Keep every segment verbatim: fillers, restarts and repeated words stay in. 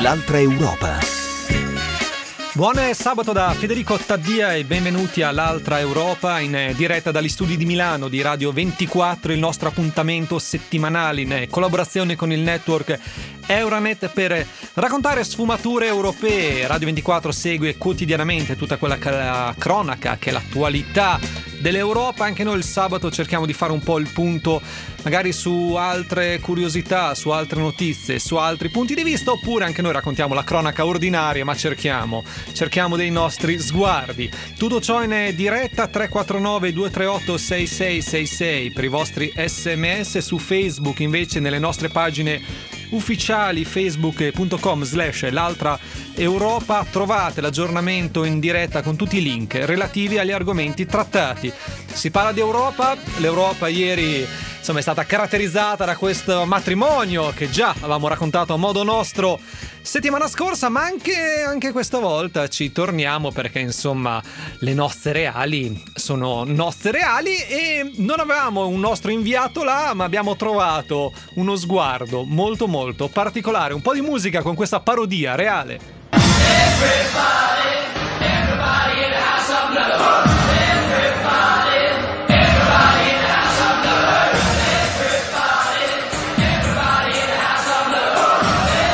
l'altra Europa. Buon sabato da Federico Taddia e benvenuti all'altra Europa in diretta dagli studi di Milano di Radio ventiquattro, il nostro appuntamento settimanale in collaborazione con il network Euronet per raccontare sfumature europee. Radio ventiquattro segue quotidianamente tutta quella che è la cronaca, che è l'attualità dell'Europa. Anche noi il sabato cerchiamo di fare un po' il punto magari su altre curiosità, su altre notizie, su altri punti di vista, oppure anche noi raccontiamo la cronaca ordinaria, ma cerchiamo cerchiamo dei nostri sguardi. Tutto ciò in diretta tre quattro nove due tre otto sei sei sei sei per i vostri sms. Su Facebook invece, nelle nostre pagine ufficiali facebook punto com slash l'altra Europa trovate l'aggiornamento in diretta con tutti i link relativi agli argomenti trattati. Si parla di Europa. L'Europa ieri insomma è stata caratterizzata da questo matrimonio che già avevamo raccontato a modo nostro settimana scorsa, ma anche, anche questa volta ci torniamo perché insomma le nozze reali sono nozze reali e non avevamo un nostro inviato là, ma abbiamo trovato uno sguardo molto molto particolare, un po' di musica con questa parodia reale. Everybody, everybody in the house of love. Everybody, everybody in the house of love. Everybody, everybody in the house of love.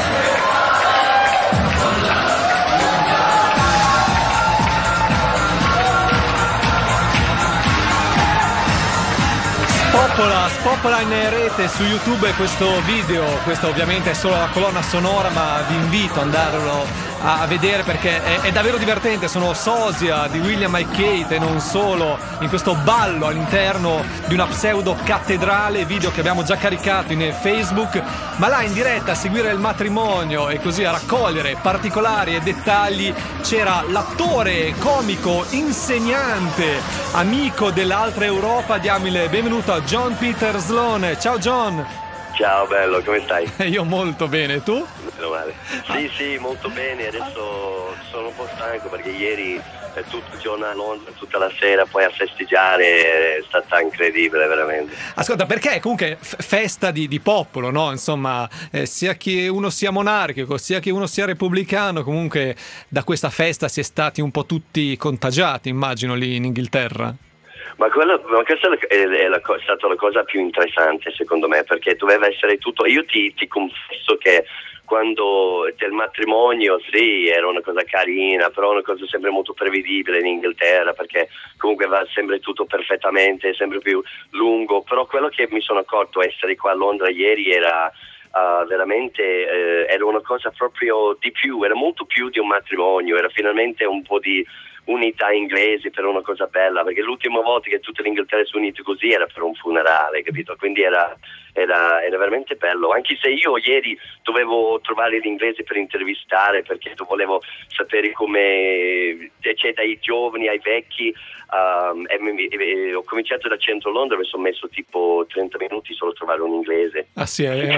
Spopola, spopola in rete su YouTube questo video. Questa ovviamente è solo la colonna sonora, ma vi invito ad andarlo a vedere perché è, è davvero divertente. Sono sosia di William e Kate e non solo in questo ballo all'interno di una pseudo cattedrale, video che abbiamo già caricato in Facebook, ma là in diretta a seguire il matrimonio e così a raccogliere particolari e dettagli c'era l'attore comico, insegnante, amico dell'altra Europa. Diamo il benvenuto a John Peter Sloan. Ciao John. Ciao bello, come stai? Io molto bene, tu? Meno male. Sì, sì, molto bene. Adesso sono un po' stanco perché ieri è tutto il giorno a Londra, tutta la sera, poi a festeggiare, è stata incredibile veramente. Ascolta, perché comunque f- festa di, di popolo, no? Insomma, eh, sia che uno sia monarchico, sia che uno sia repubblicano, comunque da questa festa si è stati un po' tutti contagiati, immagino, lì in Inghilterra. Ma, quello, ma questa è, è, la, è stata la cosa più interessante secondo me, perché doveva essere tutto. Io ti, ti confesso che quando del matrimonio sì era una cosa carina, però una cosa sempre molto prevedibile in Inghilterra, perché comunque va sempre tutto perfettamente, sempre più lungo. Però quello che mi sono accorto essere qua a Londra ieri era uh, veramente uh, era una cosa proprio di più, era molto più di un matrimonio, era finalmente un po' di unità inglese per una cosa bella, perché l'ultima volta che tutta l'Inghilterra si è unita così era per un funerale, capito? Quindi era, era, era veramente bello, anche se io ieri dovevo trovare l'inglese per intervistare, perché volevo sapere come c'è dai giovani ai vecchi, um, e, e, e ho cominciato da centro Londra, mi sono messo tipo trenta minuti solo a trovare un inglese. Ah sì, è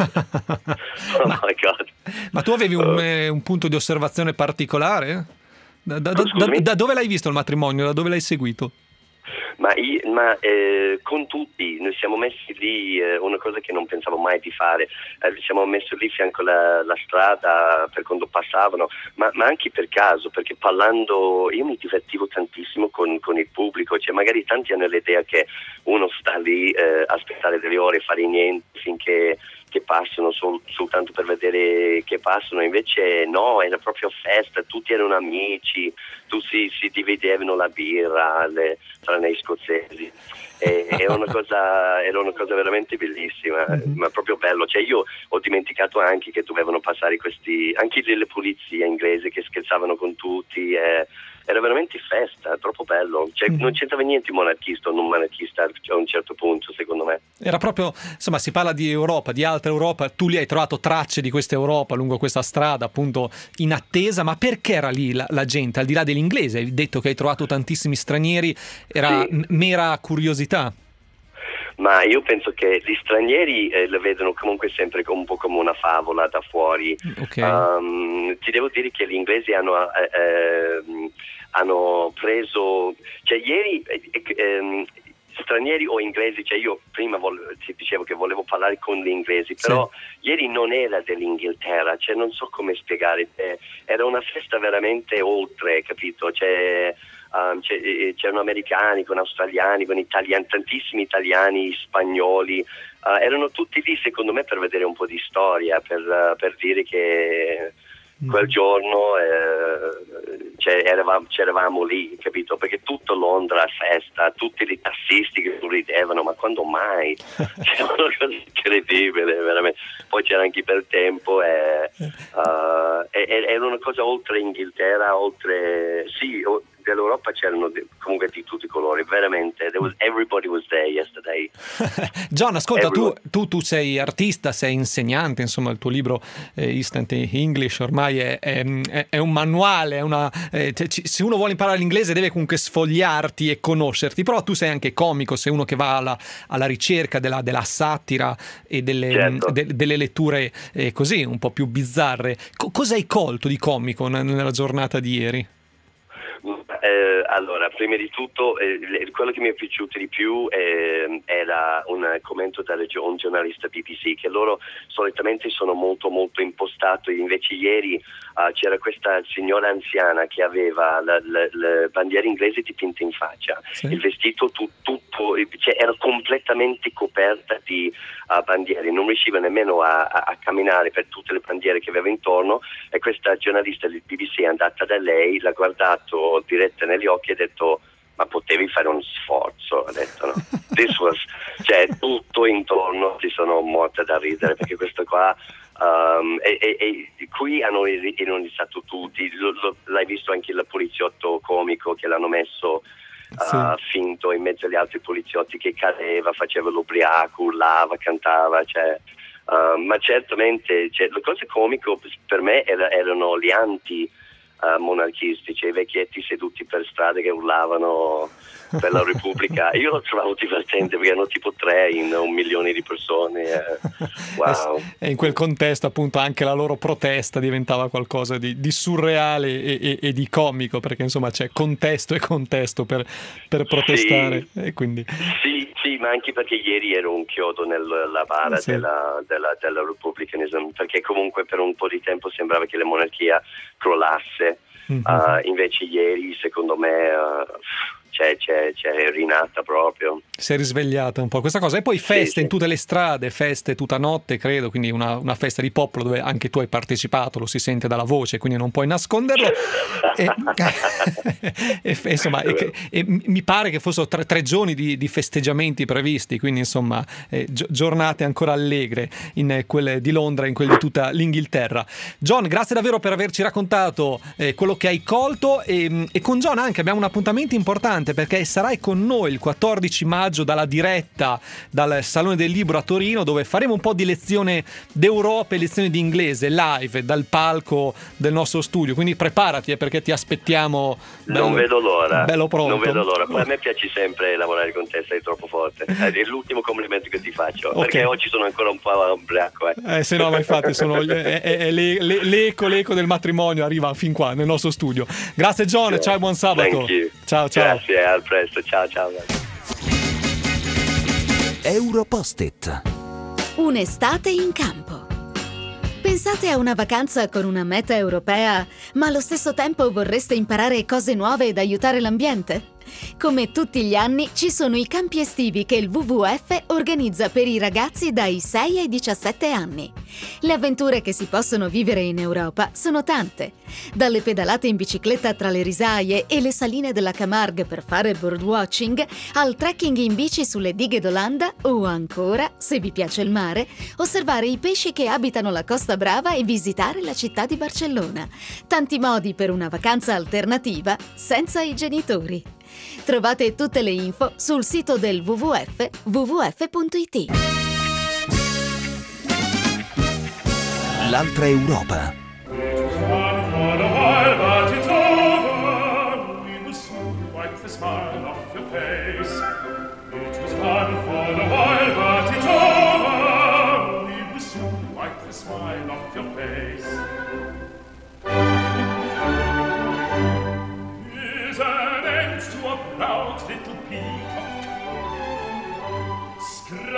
oh ma, my God. Ma tu avevi un, eh, un punto di osservazione particolare? Da, da, da, da, da dove l'hai visto il matrimonio? Da dove l'hai seguito? Ma, io, ma eh, con tutti, noi siamo messi lì, eh, una cosa che non pensavo mai di fare, eh, siamo messi lì fianco alla la strada per quando passavano, ma, ma anche per caso, perché parlando, io mi divertivo tantissimo con, con il pubblico, cioè magari tanti hanno l'idea che uno sta lì eh, a aspettare delle ore e fare niente finché che passano sol, soltanto per vedere che passano, invece no, era proprio festa, tutti erano amici, tutti si, si dividevano la birra le, tra nei scozzesi, e, era, una cosa, era una cosa veramente bellissima, mm-hmm. ma proprio bello, cioè io ho dimenticato anche che dovevano passare questi, anche delle polizie inglesi che scherzavano con tutti, eh, era veramente festa, troppo bello, cioè, mm. non c'entrava niente monarchista o non monarchista a un certo punto, secondo me. Era proprio, insomma, si parla di Europa, di altra Europa, tu lì hai trovato tracce di questa Europa lungo questa strada, appunto in attesa, ma perché era lì la, la gente, al di là dell'inglese? Hai detto che hai trovato tantissimi stranieri, era sì. m- mera curiosità? Ma io penso che gli stranieri eh, le vedono comunque sempre un po' come una favola da fuori. Okay. Um, ti devo dire che gli inglesi hanno, eh, eh, hanno preso, cioè ieri eh, eh, stranieri o inglesi, cioè io prima volevo, ti dicevo che volevo parlare con gli inglesi, però sì. Ieri non era dell'Inghilterra, cioè non so come spiegare, eh, era una festa veramente oltre, capito? Cioè, um, c'è, c'erano americani con australiani, con italiani, tantissimi italiani, spagnoli, uh, erano tutti lì secondo me per vedere un po' di storia, per, uh, per dire che quel giorno eh, cioè, eravamo, c'eravamo lì, capito? Perché tutto Londra festa, tutti i tassisti che ridevano, ma quando mai? C'era una cosa incredibile, veramente. Poi c'era anche per tempo e, uh, e, era una cosa oltre Inghilterra, oltre sì, dell'Europa c'erano di, comunque di tutti i colori, veramente. There was, everybody was there yesterday. John, ascolta, tu, tu, tu sei artista, sei insegnante, insomma il tuo libro eh, Instant English ormai è, è, è un manuale, è una, eh, se uno vuole imparare l'inglese deve comunque sfogliarti e conoscerti, però tu sei anche comico, sei uno che va alla, alla ricerca della, della satira e delle, certo. de, delle letture eh, così un po' più bizzarre. Co- cosa hai colto di comico nella giornata di ieri? Eh, allora, prima di tutto, eh, quello che mi è piaciuto di più eh, era un commento da un giornalista B B C, che loro solitamente sono molto molto impostati, invece ieri uh, c'era questa signora anziana che aveva le bandiere inglesi dipinte in faccia, sì. Il vestito tu, tutto, cioè, era completamente coperta di uh, bandiere, non riusciva nemmeno a, a, a camminare per tutte le bandiere che aveva intorno, e questa giornalista del B B C è andata da lei, l'ha guardato direttamente negli occhi e ha detto: ma potevi fare uno sforzo? Ha detto no. This was, cioè tutto intorno si sono morte da ridere, perché questo qua um, e, e, e qui hanno ironizzato tutti, lo, lo, l'hai visto anche il poliziotto comico che l'hanno messo sì. uh, finto in mezzo agli altri poliziotti, che cadeva, faceva l'ubriaco, urlava, cantava, cioè uh, ma certamente cioè, le cose comiche per me era, erano gli anti Uh, monarchistici, i vecchietti seduti per strade che urlavano per la Repubblica. Io lo trovavo divertente perché erano tipo tre in un milione di persone. Eh. Wow. E in quel contesto appunto anche la loro protesta diventava qualcosa di, di surreale e, e, e di comico, perché insomma c'è contesto e contesto per, per protestare. Sì. E quindi... sì, sì, ma anche perché ieri ero un chiodo nella bara sì. della, della, della Republicanism, perché comunque per un po' di tempo sembrava che la monarchia crollasse. Mm-hmm. Uh, invece ieri secondo me uh, c'è, c'è, c'è rinata proprio. Si è risvegliata un po' questa cosa. E poi feste sì, sì. in tutte le strade, feste tutta notte credo, quindi una, una festa di popolo dove anche tu hai partecipato, lo si sente dalla voce, quindi non puoi nasconderlo. e, e, insomma e, e mi pare che fossero tre, tre giorni di, di festeggiamenti previsti, quindi insomma eh, giornate ancora allegre in quelle di Londra, in quelle di tutta l'Inghilterra. John, grazie davvero per averci raccontato eh, quello che hai colto, e, e con John anche abbiamo un appuntamento importante, perché sarai con noi il quattordici maggio dalla diretta dal Salone del Libro a Torino, dove faremo un po' di lezione d'Europa e lezione di inglese live dal palco del nostro studio, quindi preparati eh, perché ti aspettiamo bello, non vedo l'ora bello pronto. Non vedo l'ora. Poi a me piace sempre lavorare con te, sei troppo forte, è l'ultimo complimento che ti faccio, okay. Perché oggi sono ancora un po' ubriaco eh. eh se no, ma infatti sono è, è, è le, le, l'eco l'eco del matrimonio arriva fin qua nel nostro studio. Grazie John, ciao e buon sabato. Ciao ciao. Grazie, al presto, ciao ciao. Europost-it. Un'estate in campo. Pensate a una vacanza con una meta europea, ma allo stesso tempo vorreste imparare cose nuove ed aiutare l'ambiente? Come tutti gli anni ci sono i campi estivi che il W W F organizza per i ragazzi dai sei ai diciassette anni. Le avventure che si possono vivere in Europa sono tante, dalle pedalate in bicicletta tra le risaie e le saline della Camargue per fare birdwatching, al trekking in bici sulle dighe d'Olanda o ancora, se vi piace il mare, osservare i pesci che abitano la Costa Brava e visitare la città di Barcellona. Tanti modi per una vacanza alternativa senza i genitori. Trovate tutte le info sul sito del W W F w w f punto i t. L'altra Europa.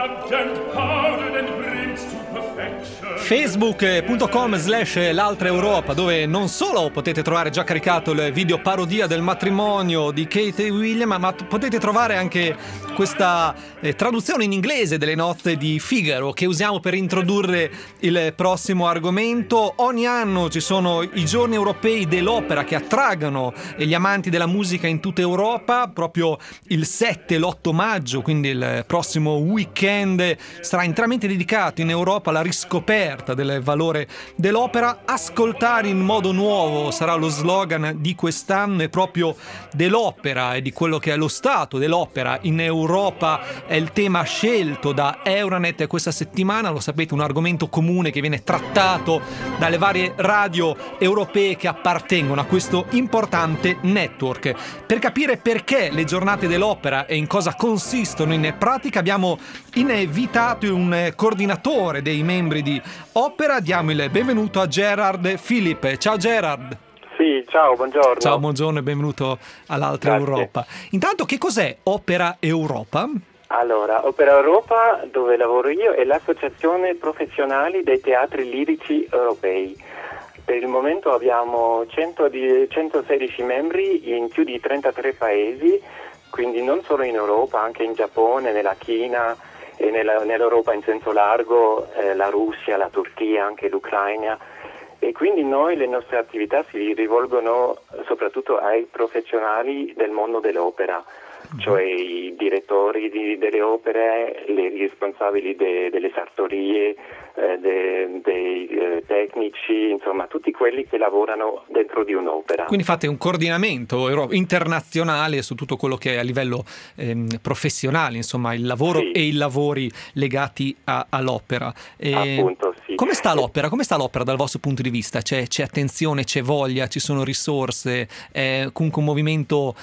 facebook punto com slash l'altra Europa, dove non solo potete trovare già caricato il video parodia del matrimonio di Kate e William, ma potete trovare anche questa eh, traduzione in inglese delle nozze di Figaro che usiamo per introdurre il prossimo argomento. Ogni anno ci sono i giorni europei dell'opera che attraggono gli amanti della musica in tutta Europa. Proprio il sette e l'otto maggio, quindi il prossimo weekend, sarà interamente dedicato in Europa alla riscoperta del valore dell'opera. Ascoltare in modo nuovo sarà lo slogan di quest'anno, e proprio dell'opera e di quello che è lo stato dell'opera in Europa è il tema scelto da Euranet questa settimana. Lo sapete, un argomento comune che viene trattato dalle varie radio europee che appartengono a questo importante network. Per capire perché le giornate dell'opera e in cosa consistono in pratica, abbiamo invitato un coordinatore dei membri di Opera. Diamo il benvenuto a Gerard Philip. Ciao Gerard. Sì, ciao, buongiorno. Ciao, buongiorno e benvenuto all'altra Grazie. Europa. Intanto, che cos'è Opera Europa? Allora, Opera Europa, dove lavoro io, è l'associazione professionali dei teatri lirici europei. Per il momento abbiamo centosedici membri in più di trentatré paesi, quindi non solo in Europa, anche in Giappone, nella Cina e nella, nell'Europa in senso largo, eh, la Russia, la Turchia, anche l'Ucraina. E quindi noi, le nostre attività si rivolgono soprattutto ai professionali del mondo dell'opera, cioè i direttori di, delle opere, i responsabili de, delle sartorie, eh, de, dei eh, tecnici, insomma tutti quelli che lavorano dentro di un'opera. Quindi fate un coordinamento internazionale su tutto quello che è a livello ehm, professionale, insomma il lavoro Sì. e i lavori legati a, all'opera. E Appunto, sì. Come sta l'opera? Come sta l'opera dal vostro punto di vista? C'è, c'è attenzione, c'è voglia, ci sono risorse, è comunque un movimento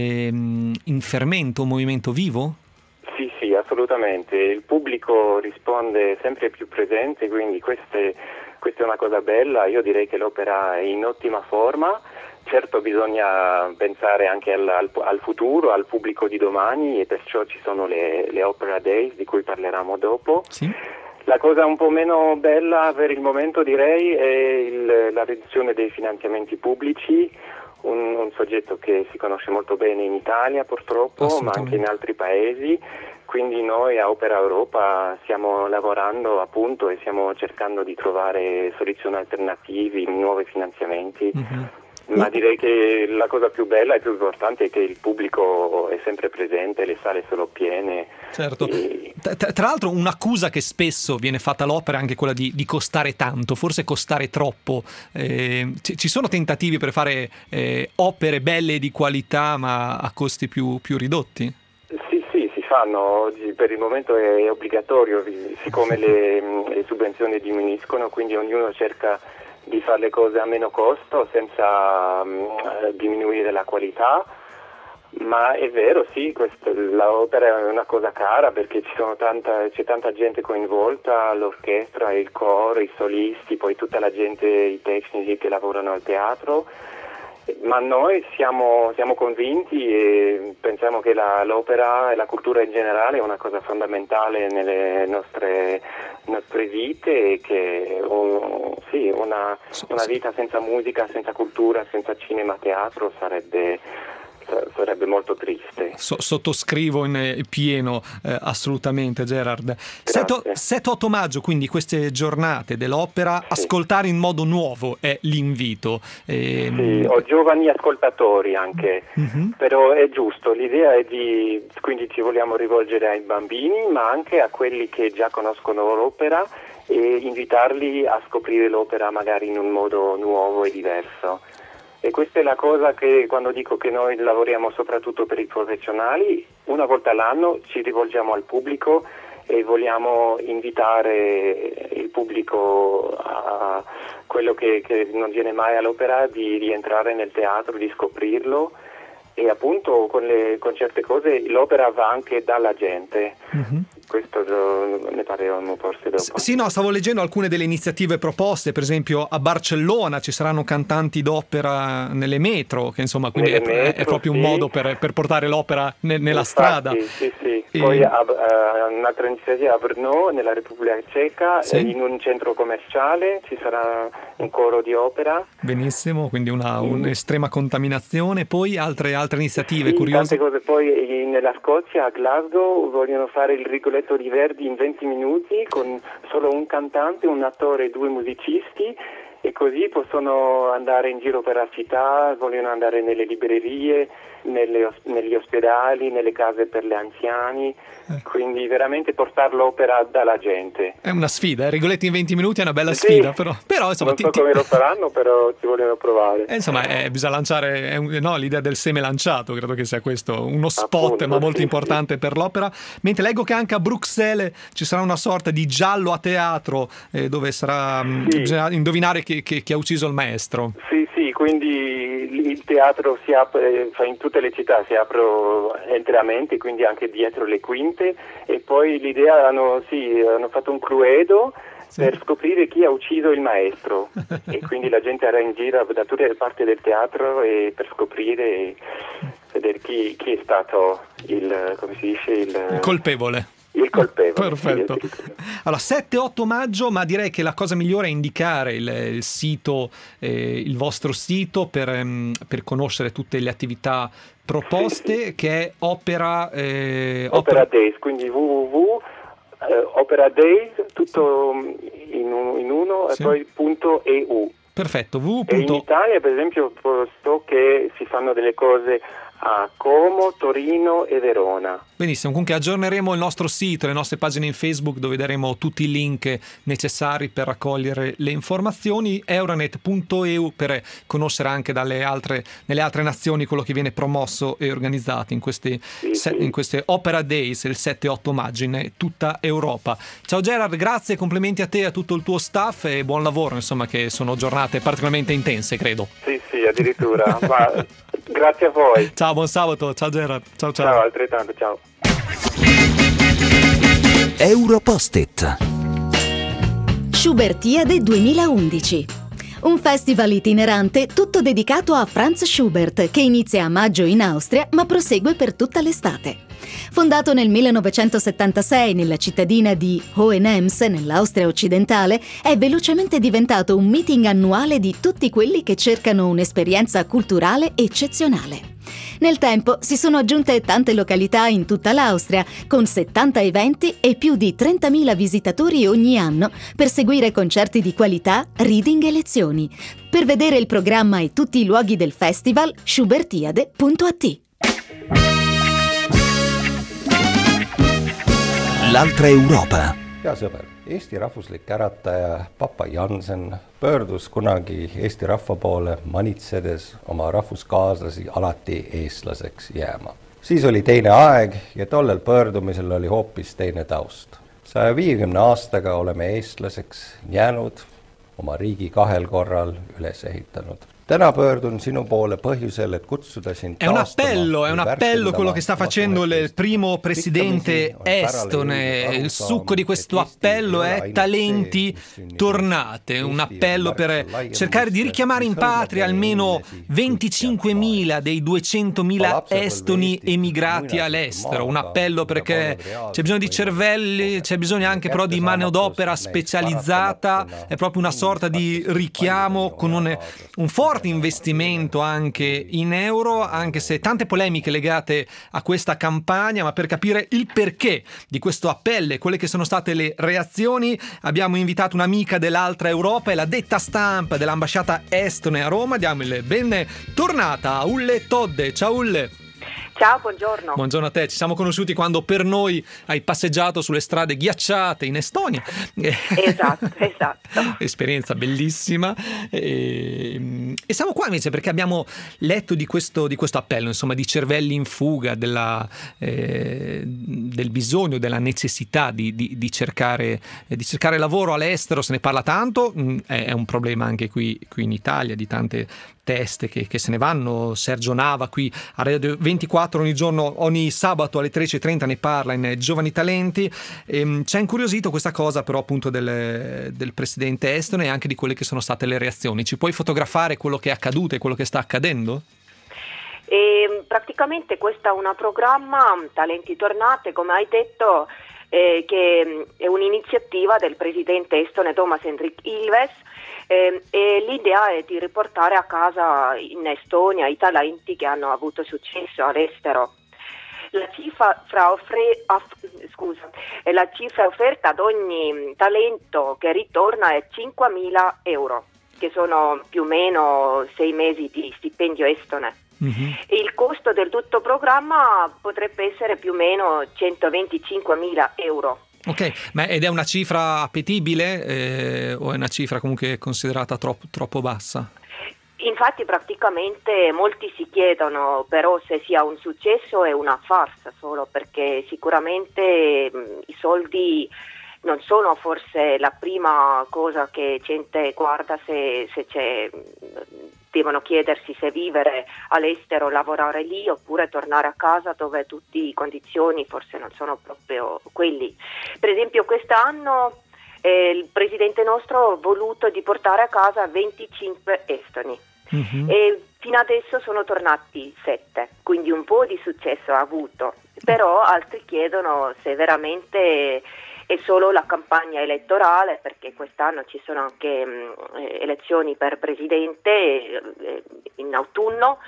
ehm, in fermento, un movimento vivo? Sì, sì, assolutamente. Il pubblico risponde sempre più presente, quindi queste, questa è una cosa bella. Io direi che l'opera è in ottima forma. Certo bisogna pensare anche al, al, al futuro, al pubblico di domani, e perciò ci sono le, le Opera Days di cui parleremo dopo. Sì. La cosa un po' meno bella per il momento, direi, è il, la riduzione dei finanziamenti pubblici, un, un soggetto che si conosce molto bene in Italia purtroppo, ma anche in altri paesi. Quindi noi a Opera Europa stiamo lavorando appunto e stiamo cercando di trovare soluzioni alternative, nuovi finanziamenti. Mm-hmm. Ma direi che la cosa più bella e più importante è che il pubblico è sempre presente, le sale sono piene. Certo. E... Tra, tra l'altro un'accusa che spesso viene fatta all'opera è anche quella di, di costare tanto, forse costare troppo. Eh, ci, ci sono tentativi per fare eh, opere belle e di qualità ma a costi più, più ridotti? Sì, sì, si fanno. Oggi per il momento è obbligatorio, siccome le, le subvenzioni diminuiscono, quindi ognuno cerca di fare le cose a meno costo senza um, diminuire la qualità, ma è vero, sì, questo, l'opera è una cosa cara perché ci sono tanta, c'è tanta gente coinvolta, l'orchestra, il coro, i solisti, poi tutta la gente, i tecnici che lavorano al teatro, ma noi siamo, siamo convinti e pensiamo che la, l'opera e la cultura in generale è una cosa fondamentale nelle nostre, nostre vite, e che oh, sì, una, una vita senza musica, senza cultura, senza cinema, teatro sarebbe... sarebbe molto triste. So, sottoscrivo in pieno, eh, assolutamente, Gerard. sette otto maggio, quindi queste giornate dell'opera, sì. Ascoltare in modo nuovo è l'invito. E... Sì, ho giovani ascoltatori anche, mm-hmm. Però è giusto, l'idea è di, quindi ci vogliamo rivolgere ai bambini, ma anche a quelli che già conoscono l'opera, e invitarli a scoprire l'opera magari in un modo nuovo e diverso. E questa è la cosa che, quando dico che noi lavoriamo soprattutto per i professionali, una volta all'anno ci rivolgiamo al pubblico e vogliamo invitare il pubblico a quello che, che non viene mai all'opera, di rientrare nel teatro, di scoprirlo, e appunto con, le, con certe cose l'opera va anche dalla gente. Mm-hmm. questo lo, ne parleremo forse dopo. Sì, no, stavo leggendo alcune delle iniziative proposte, per esempio a Barcellona ci saranno cantanti d'opera nelle metro, che insomma quindi è, metro, è proprio sì. un modo per, per portare l'opera ne, nella Infatti, strada. Sì, sì. E... Poi a, a, un'altra iniziativa a Brno, nella Repubblica Ceca, sì. in un centro commerciale ci sarà un coro di opera. Benissimo, quindi una, Mm. un'estrema contaminazione. Poi altre, altre iniziative Sì, curiose. tante cose. Poi nella Scozia, a Glasgow, vogliono fare il Rigoletto di Verdi in venti minuti con solo un cantante, un attore e due musicisti, e così possono andare in giro per la città, vogliono andare nelle librerie, nelle, negli ospedali, nelle case per gli anziani, eh. quindi veramente portare l'opera dalla gente. È una sfida, eh? Rigoletti in venti minuti è una bella Sì, sfida, però, però insomma, non ti, so ti... come lo faranno, però ci vogliono provare. Eh, insomma, eh, bisogna lanciare, è un, no, l'idea del seme lanciato, credo che sia questo, uno spot Appunto, ma molto sì, importante sì. per l'opera. Mentre leggo che anche a Bruxelles ci sarà una sorta di giallo a teatro, eh, dove sarà Sì. bisogna indovinare chi, chi, chi ha ucciso il maestro. Sì, sì, quindi il teatro si apre, in tutte le città si apre interamente, quindi anche dietro le quinte, e poi l'idea hanno, sì, hanno fatto un cluedo Sì. per scoprire chi ha ucciso il maestro e quindi la gente era in giro da tutte le parti del teatro e per scoprire e vedere chi, chi è stato il, come si dice, il, Il colpevole. il colpevole. Perfetto. Sì, sì. Allora, sette otto maggio, ma direi che la cosa migliore è indicare il, il sito, eh, il vostro sito per, ehm, per conoscere tutte le attività proposte, Sì, sì. che è Opera... Eh, Opera Days, quindi www eh, Opera Days, tutto in, un, in uno, Sì. e poi punto E U. Perfetto, www. E in Italia, per esempio, so che si fanno delle cose a Como, Torino e Verona. Benissimo, comunque aggiorneremo il nostro sito, le nostre pagine in Facebook, dove daremo tutti i link necessari per raccogliere le informazioni, euronet punto e u, per conoscere anche dalle altre, nelle altre nazioni quello che viene promosso e organizzato in queste, Sì, se, sì. in queste Opera Days il sette otto maggio in tutta Europa. Ciao Gerard, grazie, complimenti a te e a tutto il tuo staff e buon lavoro, insomma, che sono giornate particolarmente intense, credo. Sì, sì, addirittura. Ma grazie a voi. Ciao, buon sabato, ciao Gerard, ciao ciao. Ciao, altrettanto, ciao. Europost-it. Schubertiade duemilaundici. Un festival itinerante tutto dedicato a Franz Schubert, che inizia a maggio in Austria ma prosegue per tutta l'estate. Fondato nel millenovecentosettantasei nella cittadina di Hohenems, nell'Austria occidentale, è velocemente diventato un meeting annuale di tutti quelli che cercano un'esperienza culturale eccezionale. Nel tempo si sono aggiunte tante località in tutta l'Austria, con settanta eventi e più di trentamila visitatori ogni anno per seguire concerti di qualità, reading e lezioni. Per vedere il programma e tutti i luoghi del festival, schubertiade punto a t. L'altra Europa. hea sõber, Eesti rahvuslik ärataja Papa Jansen pöördus kunagi Eesti rahva poole manitsedes oma rahvuskaaslasi alati eestlaseks jääma. Siis oli teine aeg ja tollel pöördumisel oli hoopis teine taust. saja viiekümne aastaga oleme eestlaseks jäänud, oma riigi kahel korral üles ehitanud. Täna pöördun sinu poole põhjusel, et kutsuda sind È un appello, è un appello quello che sta facendo il primo presidente estone. Il succo di questo appello è talenti tornate, un appello per cercare di richiamare in patria almeno venticinquemila dei duecentomila estoni emigrati all'estero. Un appello perché c'è bisogno di cervelli, c'è bisogno anche però di manodopera specializzata, è proprio una sorta di richiamo con un, un forte investimento anche in euro, anche se tante polemiche legate a questa campagna, ma per capire il perché di questo appello e quelle che sono state le reazioni abbiamo invitato un'amica dell'altra Europa e la detta stampa dell'ambasciata estone a Roma. Diamo il bentornata a Ulle Todde. Ciao Ulle. Ciao, buongiorno. Buongiorno a te, ci siamo conosciuti quando per noi hai passeggiato sulle strade ghiacciate in Estonia. Esatto, esatto. Esperienza bellissima. E, e siamo qua invece perché abbiamo letto di questo, di questo appello, insomma, di cervelli in fuga, della, eh, del bisogno, della necessità di, di, di, cercare, di cercare lavoro all'estero. Se ne parla tanto, è un problema anche qui, qui in Italia, di tante teste che, che se ne vanno. Sergio Nava qui a Radio ventiquattro ogni giorno, ogni sabato alle tredici e trenta ne parla in Giovani Talenti. E, ci ha incuriosito questa cosa però appunto del, del presidente estone e anche di quelle che sono state le reazioni. Ci puoi fotografare quello che è accaduto e quello che sta accadendo? E praticamente questo è un programma Talenti Tornate, come hai detto, eh, che è un'iniziativa del presidente estone Toomas Hendrik Ilves, eh, e l'idea è di riportare a casa in Estonia i talenti che hanno avuto successo all'estero. La cifra, fra offre, off, scusa, la cifra offerta ad ogni talento che ritorna è cinquemila euro, che sono più o meno sei mesi di stipendio estone. Mm-hmm. Il costo del tutto programma potrebbe essere più o meno centoventicinquemila euro. Ok, ma ed è una cifra appetibile eh, o è una cifra comunque considerata troppo, troppo bassa? Infatti praticamente molti si chiedono però se sia un successo o una farsa, solo perché sicuramente mh, i soldi non sono forse la prima cosa che gente guarda se, se c'è, devono chiedersi se vivere all'estero, lavorare lì oppure tornare a casa dove tutte le condizioni forse non sono proprio quelli. Per esempio quest'anno eh, il presidente nostro ha voluto di portare a casa venticinque estoni. Mm-hmm. E fino adesso sono tornati sette, quindi un po' di successo ha avuto, però altri chiedono se veramente è solo la campagna elettorale, perché quest'anno ci sono anche mh, elezioni per presidente eh, in autunno,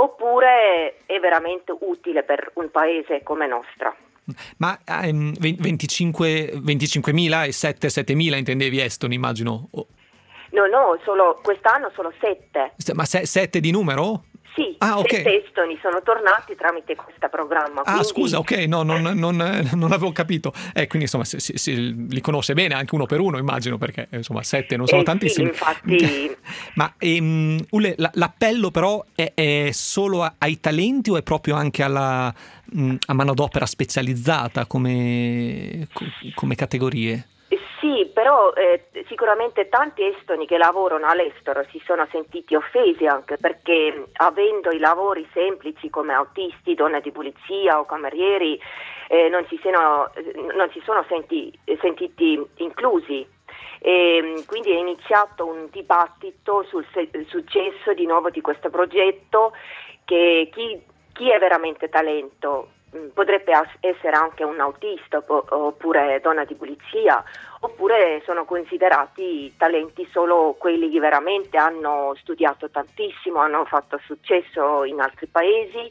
oppure è veramente utile per un paese come nostro. Ma ehm, venticinque, venticinquemila e sette, settemila intendevi estoni, immagino? Oh. No, no, solo quest'anno solo sette. Ma se, sette di numero? Sì, ah, okay. Sette estoni sono tornati tramite questo programma. Ah, quindi... scusa, ok, no, non, non, non avevo capito. Eh, quindi insomma si, si, si, li conosce bene anche uno per uno, immagino, perché insomma sette non sono eh, tantissimi. Sì, infatti. Ma ehm, Ulle, la, l'appello però è, è solo ai talenti o è proprio anche alla mh, a manodopera specializzata come, come categorie? Sì, però eh, sicuramente tanti estoni che lavorano all'estero si sono sentiti offesi, anche perché avendo i lavori semplici come autisti, donne di pulizia o camerieri eh, non, si sono, non si sono senti, sentiti inclusi. E quindi è iniziato un dibattito sul se- successo di nuovo di questo progetto, che chi, chi è veramente talento potrebbe essere anche un autista oppure donna di pulizia, oppure sono considerati talenti solo quelli che veramente hanno studiato tantissimo, hanno fatto successo in altri paesi.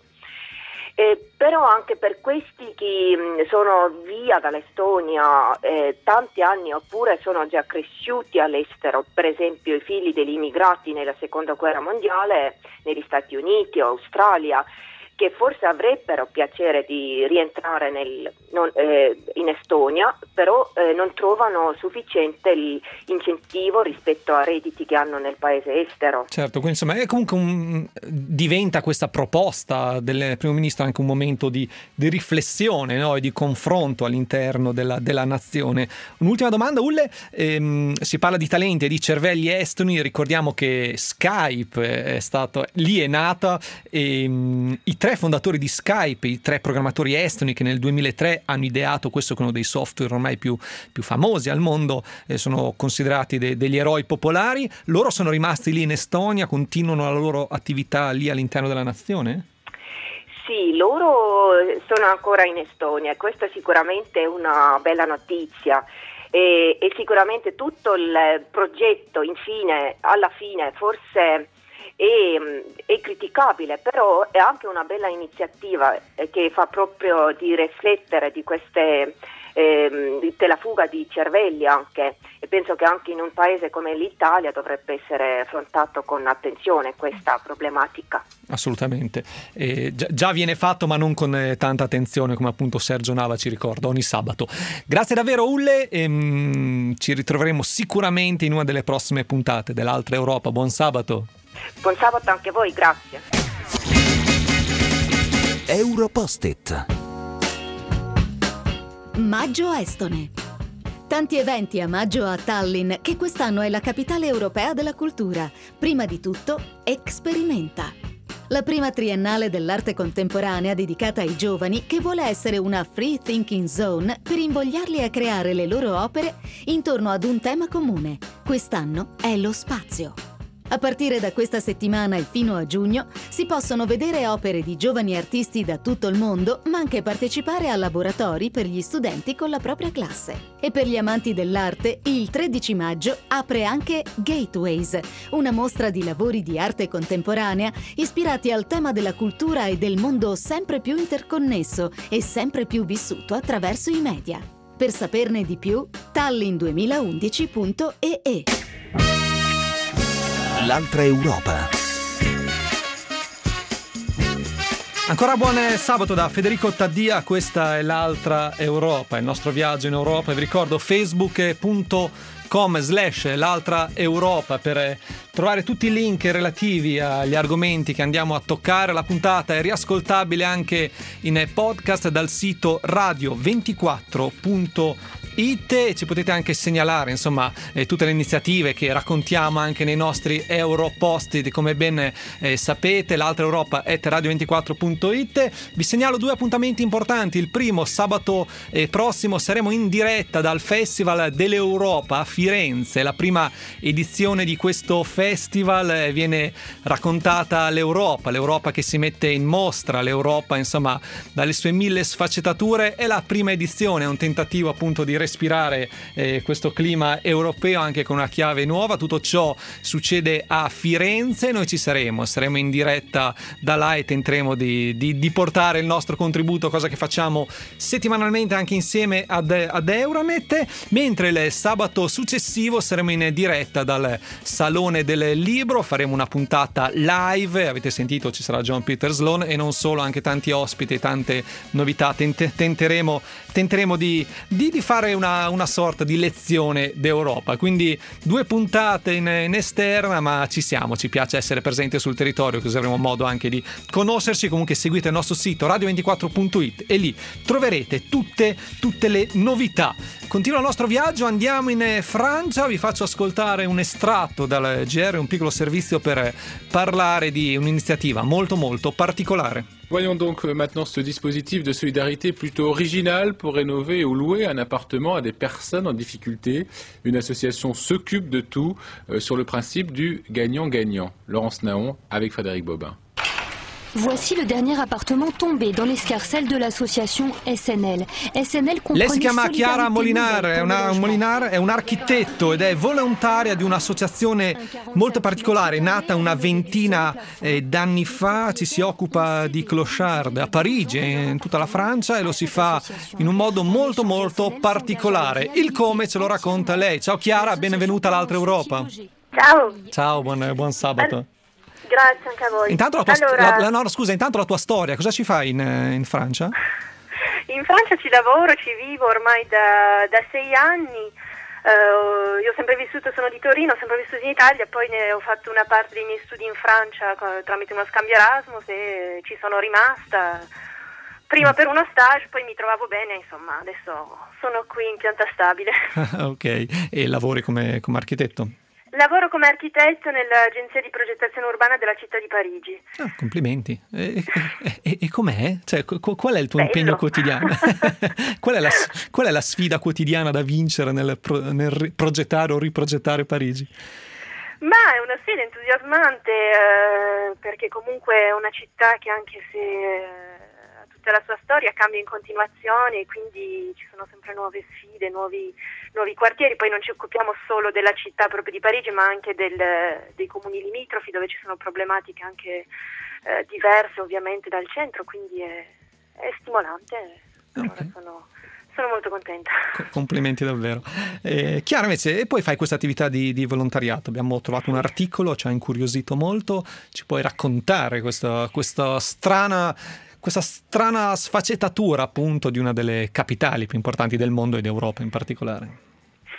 Eh, però anche per questi che mh, sono via dall'Estonia eh, tanti anni oppure sono già cresciuti all'estero, per esempio i figli degli immigrati nella seconda guerra mondiale negli Stati Uniti o Australia, che forse avrebbero piacere di rientrare nel, non, eh, in Estonia, però eh, non trovano sufficiente incentivo rispetto a redditi che hanno nel paese estero. Certo, quindi insomma è comunque un, diventa questa proposta del primo ministro anche un momento di, di riflessione, no? E di confronto all'interno della, della nazione. Un'ultima domanda, Ulle, ehm, si parla di talenti e di cervelli estoni, ricordiamo che Skype è stato, lì è nata, e, um, i tre fondatori di Skype, i tre programmatori estoni che nel duemilatré hanno ideato questo, che è uno dei software ormai più, più famosi al mondo, eh, sono considerati de, degli eroi popolari. Loro sono rimasti lì in Estonia, continuano la loro attività lì all'interno della nazione? Sì, loro sono ancora in Estonia, questa sicuramente è una bella notizia. E, e sicuramente tutto il progetto, infine, alla fine, forse È, è criticabile, però è anche una bella iniziativa eh, che fa proprio di riflettere di queste eh, della fuga di cervelli anche, e penso che anche in un paese come l'Italia dovrebbe essere affrontato con attenzione questa problematica. Assolutamente, eh, già, già viene fatto ma non con eh, tanta attenzione, come appunto Sergio Nava ci ricorda ogni sabato. Grazie davvero Ulle, e, mh, ci ritroveremo sicuramente in una delle prossime puntate dell'Altra Europa. Buon sabato. Buon sabato anche a voi, grazie. Europost-it. Maggio estone. Tanti eventi a maggio a Tallinn, che quest'anno è la capitale europea della cultura. Prima di tutto, Experimenta. La prima triennale dell'arte contemporanea dedicata ai giovani, che vuole essere una free thinking zone per invogliarli a creare le loro opere intorno ad un tema comune. Quest'anno è lo spazio. A partire da questa settimana e fino a giugno si possono vedere opere di giovani artisti da tutto il mondo, ma anche partecipare a laboratori per gli studenti con la propria classe. E per gli amanti dell'arte, il tredici maggio apre anche Gateways, una mostra di lavori di arte contemporanea ispirati al tema della cultura e del mondo sempre più interconnesso e sempre più vissuto attraverso i media. Per saperne di più, tallinn duemilaundici punto e e. L'altra Europa. Ancora buon sabato da Federico Taddia, questa è l'altra Europa, il nostro viaggio in Europa. Vi ricordo facebook punto com slash l'altra Europa per trovare tutti i link relativi agli argomenti che andiamo a toccare. La puntata è riascoltabile anche in podcast dal sito radio ventiquattro punto it e ci potete anche segnalare insomma eh, tutte le iniziative che raccontiamo anche nei nostri Europost. Come ben eh, sapete, l'altra Europa è radio ventiquattro punto it. Vi segnalo due appuntamenti importanti. Il primo, sabato eh, prossimo saremo in diretta dal Festival dell'Europa a Firenze. La prima edizione di questo festival eh, viene raccontata l'Europa, l'Europa che si mette in mostra, l'Europa insomma dalle sue mille sfaccettature. È la prima edizione, è un tentativo appunto di respirare eh, questo clima europeo anche con una chiave nuova. Tutto ciò succede a Firenze, noi ci saremo, saremo in diretta da là e tenteremo di, di, di portare il nostro contributo, cosa che facciamo settimanalmente anche insieme ad, ad Euronet, mentre il sabato successivo saremo in diretta dal Salone del Libro, faremo una puntata live, avete sentito ci sarà John Peter Sloan e non solo, anche tanti ospiti, tante novità. Tente, tenteremo, tenteremo di, di, di fare Una, una sorta di lezione d'Europa, quindi due puntate in, in esterna, ma ci siamo, ci piace essere presenti sul territorio, così avremo modo anche di conoscerci. Comunque seguite il nostro sito radio ventiquattro punto it e lì troverete tutte, tutte le novità. Continua il nostro viaggio, andiamo in Francia, vi faccio ascoltare un estratto dal G R, un piccolo servizio per parlare di un'iniziativa molto molto particolare. Voyons donc maintenant ce dispositif de solidarité plutôt original pour rénover ou louer un appartement à des personnes en difficulté. Une association s'occupe de tout euh, sur le principe du gagnant-gagnant. Laurence Naon avec Frédéric Bobin. Voici le dernier appartement tombé dans l'escarcelle de l'association S N L. S N L Lei si chiama Chiara Molinar, è, una, Molinar, è un architetto ed è volontaria di un'associazione molto particolare, nata una ventina eh, d'anni fa. Ci si occupa di clochard a Parigi, in tutta la Francia, e lo si fa in un modo molto molto particolare. Il come ce lo racconta lei. Ciao Chiara, benvenuta all'altra Europa. Ciao. Ciao, buon, buon sabato. Grazie anche a voi. Intanto la tua, allora, la, no, scusa, intanto la tua storia, cosa ci fai in, in Francia? In Francia ci lavoro, ci vivo ormai da, da sei anni. Uh, io ho sempre vissuto, sono di Torino, ho sempre vissuto in Italia, poi ne ho fatto una parte dei miei studi in Francia tramite uno scambio Erasmus e ci sono rimasta. Prima per uno stage, poi mi trovavo bene, insomma, adesso sono qui in pianta stabile. Ok, e lavori come, come architetto? Lavoro come architetto nell'agenzia di progettazione urbana della città di Parigi. Ah, complimenti. E, e, e com'è? Cioè, qual è il tuo Bello. impegno quotidiano? qual, è la, qual è la sfida quotidiana da vincere nel, pro, nel progettare o riprogettare Parigi? Ma è una sfida entusiasmante eh, perché comunque è una città che anche se eh, ha tutta la sua storia cambia in continuazione e quindi ci sono sempre nuove sfide, nuovi nuovi quartieri. Poi non ci occupiamo solo della città proprio di Parigi, ma anche del, dei comuni limitrofi dove ci sono problematiche anche eh, diverse ovviamente dal centro, quindi è, è stimolante. Allora okay. sono, sono molto contenta. Complimenti davvero. Eh, Chiara, invece, e poi fai questa attività di, di volontariato. Abbiamo trovato un articolo, ci ha incuriosito molto. Ci puoi raccontare questa, questa strana questa strana sfaccettatura appunto di una delle capitali più importanti del mondo e d'Europa in particolare?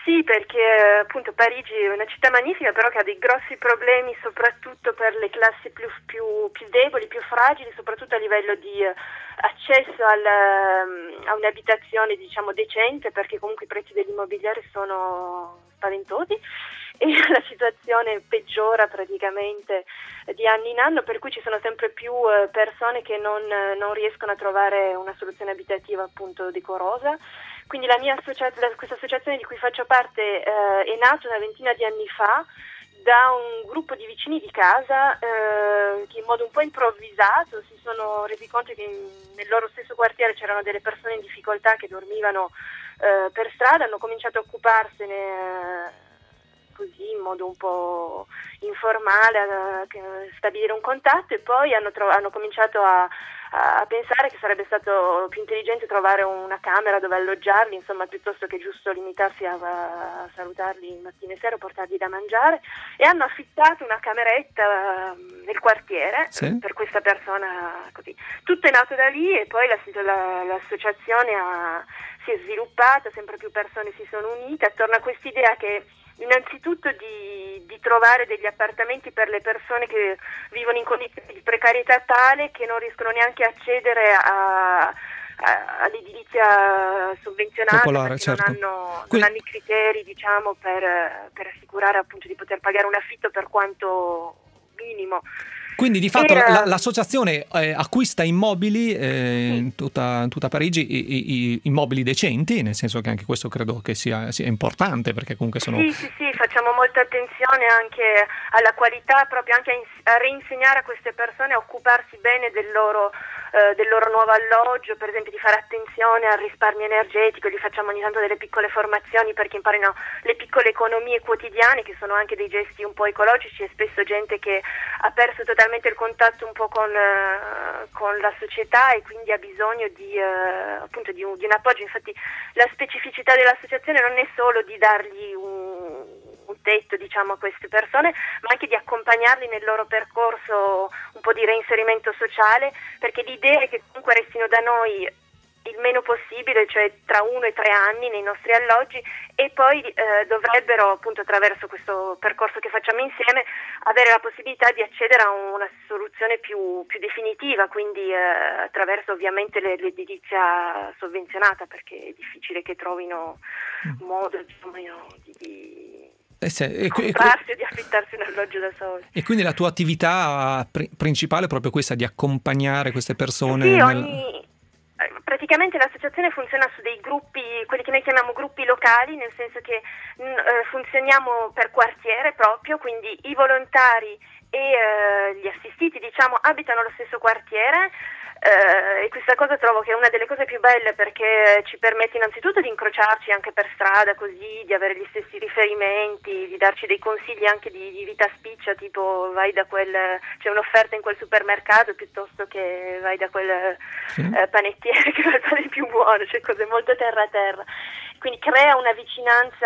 sì, perché appunto Parigi è una città magnifica, però che ha dei grossi problemi soprattutto per le classi più, più, più deboli, più fragili, soprattutto a livello di uh, accesso al, um, a un'abitazione diciamo decente, perché comunque i prezzi dell'immobiliare sono spaventosi e la situazione peggiora praticamente di anno in anno, per cui ci sono sempre più uh, persone che non, uh, non riescono a trovare una soluzione abitativa appunto decorosa. Quindi la mia associazione, questa associazione di cui faccio parte eh, è nata una ventina di anni fa da un gruppo di vicini di casa eh, che in modo un po' improvvisato si sono resi conto che in, nel loro stesso quartiere c'erano delle persone in difficoltà che dormivano eh, per strada, hanno cominciato a occuparsene eh, così in modo un po' informale, a, a stabilire un contatto, e poi hanno, tro- hanno cominciato a a pensare che sarebbe stato più intelligente trovare una camera dove alloggiarli, insomma, piuttosto che giusto limitarsi a, a salutarli mattina e sera o portargli da mangiare, e hanno affittato una cameretta uh, nel quartiere sì. per questa persona così. Tutto è nato da lì e poi la, la, l'associazione ha, si è sviluppata, sempre più persone si sono unite attorno a quest'idea che innanzitutto di, di trovare degli appartamenti per le persone che vivono in condizioni di precarietà tale che non riescono neanche a accedere a, a, all'edilizia sovvenzionata, popolare, perché certo. non, hanno, Quindi... non hanno i criteri diciamo per, per assicurare appunto di poter pagare un affitto per quanto minimo. Quindi di fatto Era... la, l'associazione eh, acquista immobili eh, sì. in, tutta, in tutta Parigi, i, i, immobili decenti, nel senso che anche questo credo che sia, sia importante, perché comunque sono... Sì, sì, sì, facciamo molta attenzione anche alla qualità, proprio anche a, ins- a reinsegnare a queste persone a occuparsi bene del loro, eh, del loro nuovo alloggio, per esempio di fare attenzione al risparmio energetico, gli facciamo ogni tanto delle piccole formazioni perché imparino le piccole economie quotidiane, che sono anche dei gesti un po' ecologici, e spesso gente che ha perso totalmente il contatto un po' con, uh, con la società e quindi ha bisogno di, uh, appunto di un, di un appoggio. Infatti la specificità dell'associazione non è solo di dargli un, un tetto diciamo a queste persone, ma anche di accompagnarli nel loro percorso un po' di reinserimento sociale, perché l'idea è che comunque restino da noi il meno possibile, cioè tra uno e tre anni nei nostri alloggi, e poi eh, dovrebbero appunto attraverso questo percorso che facciamo insieme avere la possibilità di accedere a una soluzione più, più definitiva, quindi eh, attraverso ovviamente l'edilizia sovvenzionata, perché è difficile che trovino mm. modo diciamo, di, di eh sì, e, comprarsi e, o di affittarsi un alloggio da soli. E quindi la tua attività pr- principale è proprio questa, di accompagnare queste persone? Sì, nel... ogni... Praticamente l'associazione funziona su dei gruppi, quelli che noi chiamiamo gruppi locali, nel senso che mh, eh, funzioniamo per quartiere proprio, quindi i volontari e eh, gli assistiti diciamo abitano lo stesso quartiere. Uh, e questa cosa trovo che è una delle cose più belle, perché ci permette innanzitutto di incrociarci anche per strada, così, di avere gli stessi riferimenti, di darci dei consigli anche di, di vita spiccia, tipo vai da quel, c'è un'offerta in quel supermercato piuttosto che vai da quel sì. uh, panettiere che fa il pane più buono, cioè cose molto terra a terra. Quindi crea una vicinanza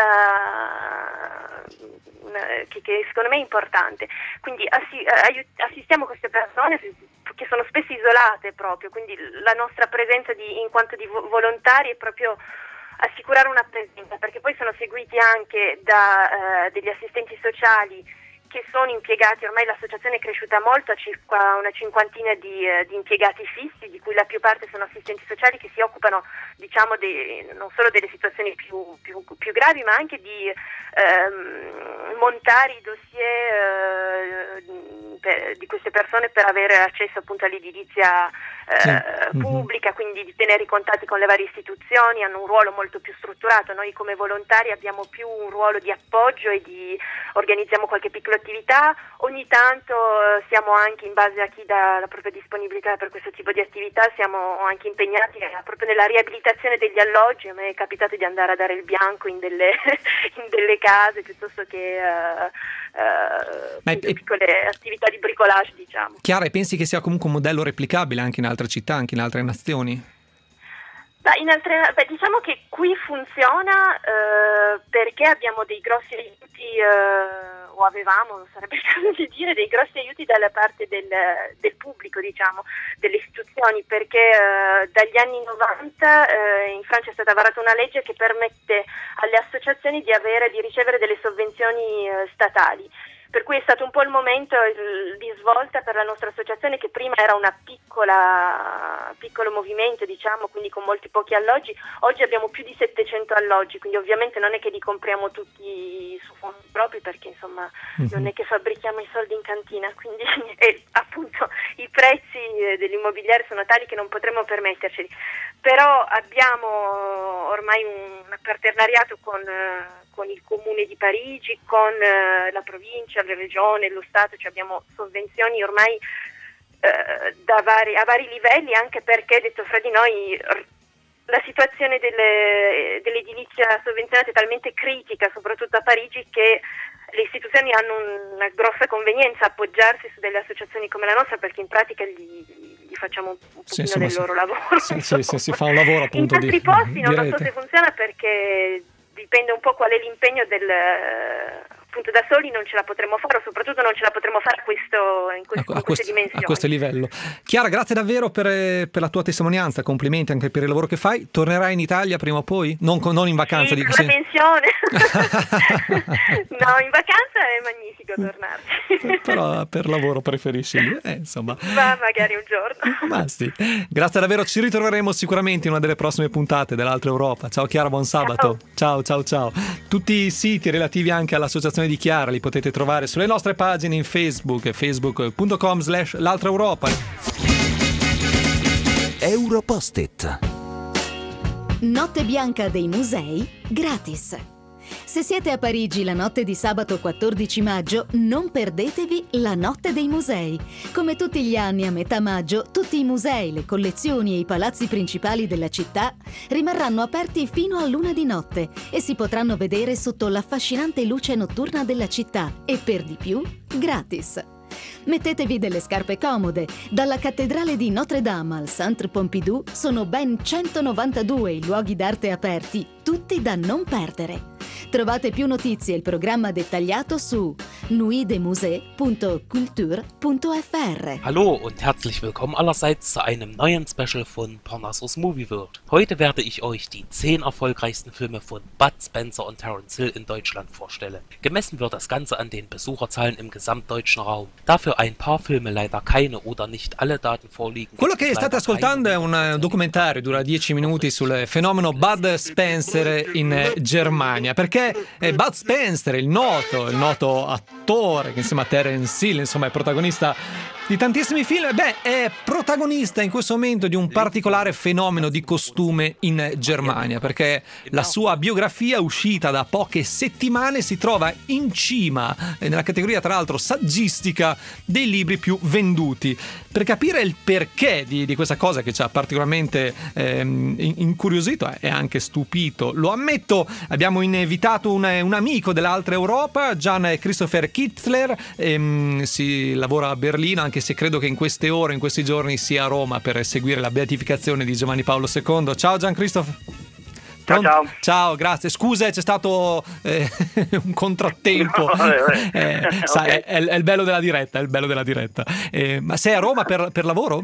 una, che, che secondo me è importante. Quindi assi, aiut, assistiamo queste persone che sono spesso isolate proprio, quindi la nostra presenza di, in quanto di volontari è proprio assicurare una presenza, perché poi sono seguiti anche da eh, degli assistenti sociali che sono impiegati. Ormai l'associazione è cresciuta molto, a circa una cinquantina di, eh, di impiegati fissi, di cui la più parte sono assistenti sociali che si occupano diciamo de, non solo delle situazioni più, più, più gravi, ma anche di ehm, montare i dossier eh, per, di queste persone per avere accesso appunto all'edilizia eh, sì. pubblica, quindi di tenere i contatti con le varie istituzioni. Hanno un ruolo molto più strutturato. Noi come volontari abbiamo più un ruolo di appoggio e di organizziamo qualche piccola attività, ogni tanto eh, siamo anche, in base a chi dà la propria disponibilità per questo tipo di attività, siamo anche impegnati eh, proprio nella riabilitazione degli alloggi. A me è capitato di andare a dare il bianco in delle, in delle case, piuttosto che eh, eh, Ma è, piccole attività di bricolage, diciamo. Chiara, e pensi che sia comunque un modello replicabile anche in altre città, anche in altre nazioni? Beh, in altre, beh, diciamo che qui funziona eh, perché abbiamo dei grossi aiuti, eh, o avevamo, non sarebbe il caso di dire, dei grossi aiuti dalla parte del, del pubblico, diciamo, delle istituzioni, perché eh, dagli anni novanta eh, in Francia è stata varata una legge che permette alle associazioni di avere, di ricevere delle sovvenzioni eh, statali. Per cui è stato un po' il momento di svolta per la nostra associazione, che prima era una piccola piccolo movimento, diciamo, quindi con molti pochi alloggi. Oggi abbiamo più di settecento alloggi, quindi ovviamente non è che li compriamo tutti su fondi propri, perché insomma mm-hmm. non è che fabbrichiamo i soldi in cantina, quindi e, appunto i prezzi dell'immobiliare sono tali che non potremmo permetterceli. Però abbiamo ormai un partenariato con, con il Comune di Parigi, con la provincia, la regione, lo Stato, cioè abbiamo sovvenzioni ormai eh, da vari, a vari livelli, anche perché, detto fra di noi, la situazione delle, dell'edilizia sovvenzionata è talmente critica, soprattutto a Parigi, che le istituzioni hanno una grossa convenienza a appoggiarsi su delle associazioni come la nostra, perché in pratica gli, gli facciamo un pochino sì, insomma, del sì. loro lavoro. Sì, sì, sì, si fa un lavoro appunto in altri di, posti di non rete. so se funziona, perché dipende un po' qual è l'impegno del... appunto da soli non ce la potremo fare, o soprattutto non ce la potremo fare a questo, in, questo, a, a in queste questo, dimensioni. a questo livello. Chiara, grazie davvero per, per la tua testimonianza, complimenti anche per il lavoro che fai. Tornerai in Italia prima o poi? Non, non in vacanza? Sì, dico, per sì. la pensione. No, in vacanza è magnifico tornarci. Però per lavoro preferisci lì, eh, insomma. Ma magari un giorno. Ma sì. Grazie davvero, ci ritroveremo sicuramente in una delle prossime puntate dell'Altra Europa. Ciao Chiara, buon sabato. Ciao, ciao, ciao. Tutti i siti relativi anche all'associazione di Chiara li potete trovare sulle nostre pagine in Facebook, facebook punto com slash l'altra Europa. Europost-it. Notte bianca dei musei gratis. Se siete a Parigi la notte di sabato quattordici maggio, non perdetevi la Notte dei Musei. Come tutti gli anni a metà maggio, tutti i musei, le collezioni e i palazzi principali della città rimarranno aperti fino a luna di notte e si potranno vedere sotto l'affascinante luce notturna della città e per di più gratis. Mettetevi delle scarpe comode. Dalla cattedrale di Notre Dame al Centre Pompidou sono ben centonovantadue i luoghi d'arte aperti, tutti da non perdere. Trovate più notizie e il programma dettagliato su nuitdemusee punto culture punto f r. Hallo und herzlich willkommen allerseits zu einem neuen Special von Parnassus Movie World. Heute werde ich euch die zehn erfolgreichsten Filme von Bud Spencer und Terence Hill in Deutschland vorstellen. Gemessen wird das Ganze an den Besucherzahlen im gesamtdeutschen Raum. Da für ein paar Filme leider keine oder nicht alle Daten vorliegen. Quello che state ascoltando è un documentario, dura dieci minuti, sul fenomeno Bud Spencer in Germania, perché Bud Spencer, il noto, il noto attore che insieme a Terence Hill, insomma, è protagonista di tantissimi film, beh, è protagonista in questo momento di un particolare fenomeno di costume in Germania, perché la sua biografia, uscita da poche settimane, si trova in cima nella categoria, tra l'altro, saggistica dei libri più venduti. Per capire il perché di, di questa cosa che ci ha particolarmente ehm, incuriosito e anche stupito, lo ammetto, abbiamo invitato un, un amico dell'Altra Europa, Jan Christopher Kitzler, ehm, si lavora a Berlino, anche se credo che in queste ore, in questi giorni sia a Roma per seguire la beatificazione di Giovanni Paolo secondo. Ciao Gian Christopher. Ciao, ciao. Ciao, grazie. Scusa, c'è stato eh, un contrattempo. No, eh, sai, okay. è, è il bello della diretta, è il bello della diretta. Eh, ma sei a Roma per, per lavoro?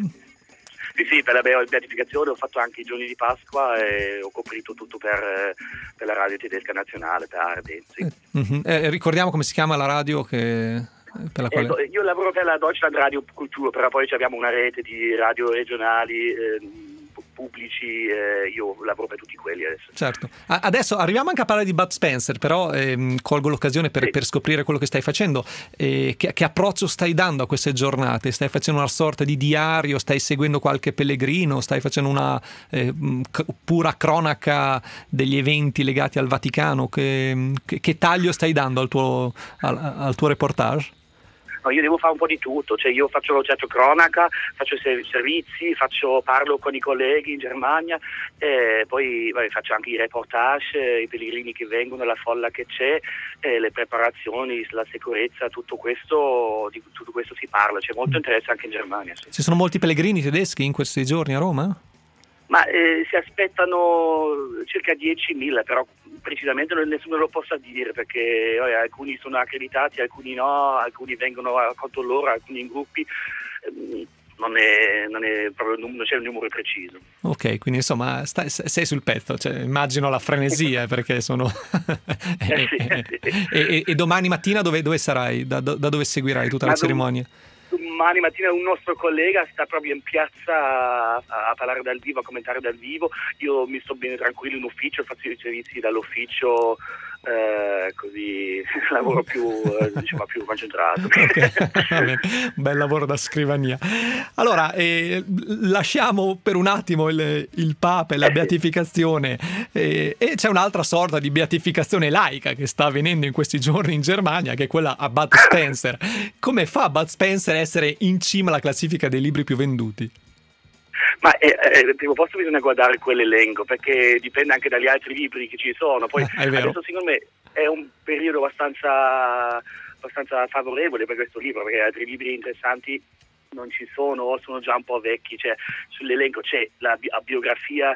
Sì, sì, per la beatificazione ho fatto anche i giorni di Pasqua e ho coprito tutto per, per la radio tedesca nazionale, per A R D. Sì. Mm-hmm. Eh, ricordiamo come si chiama la radio che... Per la quale... eh, io lavoro per la Deutschland Radio Kultur, però poi abbiamo una rete di radio regionali, eh, pubblici, eh, io lavoro per tutti quelli adesso. Certo. Adesso arriviamo anche a parlare di Bud Spencer, però ehm, colgo l'occasione per, sì. per scoprire quello che stai facendo. Eh, che, che approccio stai dando a queste giornate? Stai facendo una sorta di diario? Stai seguendo qualche pellegrino? Stai facendo una eh, c- pura cronaca degli eventi legati al Vaticano? Che, che, che taglio stai dando al tuo, al, al tuo reportage? No, io devo fare un po' di tutto, cioè io faccio certo cronaca, faccio servizi, faccio, parlo con i colleghi in Germania, e poi vabbè, faccio anche i reportage, i pellegrini che vengono, la folla che c'è, eh, le preparazioni, la sicurezza, tutto questo, di tutto questo si parla, c'è molto interesse anche in Germania. Sì. Ci sono molti pellegrini tedeschi in questi giorni a Roma? Ma eh, si aspettano circa diecimila, però precisamente nessuno lo possa dire, perché eh, alcuni sono accreditati, alcuni no, alcuni vengono a conto loro, alcuni in gruppi. Eh, Non è, non è proprio, non c'è un numero preciso. Ok, quindi insomma stai, sei sul pezzo, cioè, immagino la frenesia perché sono eh sì, eh sì. e, e, e domani mattina dove, dove sarai? Da, da dove seguirai tutta Ma la cerimonia? Domani mattina un nostro collega sta proprio in piazza a, a parlare dal vivo, a commentare dal vivo. Io mi sto bene tranquillo in ufficio, faccio i servizi dall'ufficio, eh, così lavoro più, eh, diciamo, più concentrato. Okay. Un bel lavoro da scrivania. Allora, eh, lasciamo per un attimo il, il Papa e la beatificazione eh, e c'è un'altra sorta di beatificazione laica che sta avvenendo in questi giorni in Germania, che è quella a Bud Spencer. Come fa Bud Spencer a essere in cima alla classifica dei libri più venduti? Ma eh, eh, prima posto bisogna guardare quell'elenco, perché dipende anche dagli altri libri che ci sono. Poi è vero. Adesso secondo me è un periodo abbastanza, abbastanza favorevole per questo libro, perché altri libri interessanti non ci sono o sono già un po' vecchi. Cioè, sull'elenco c'è la, bi- la biografia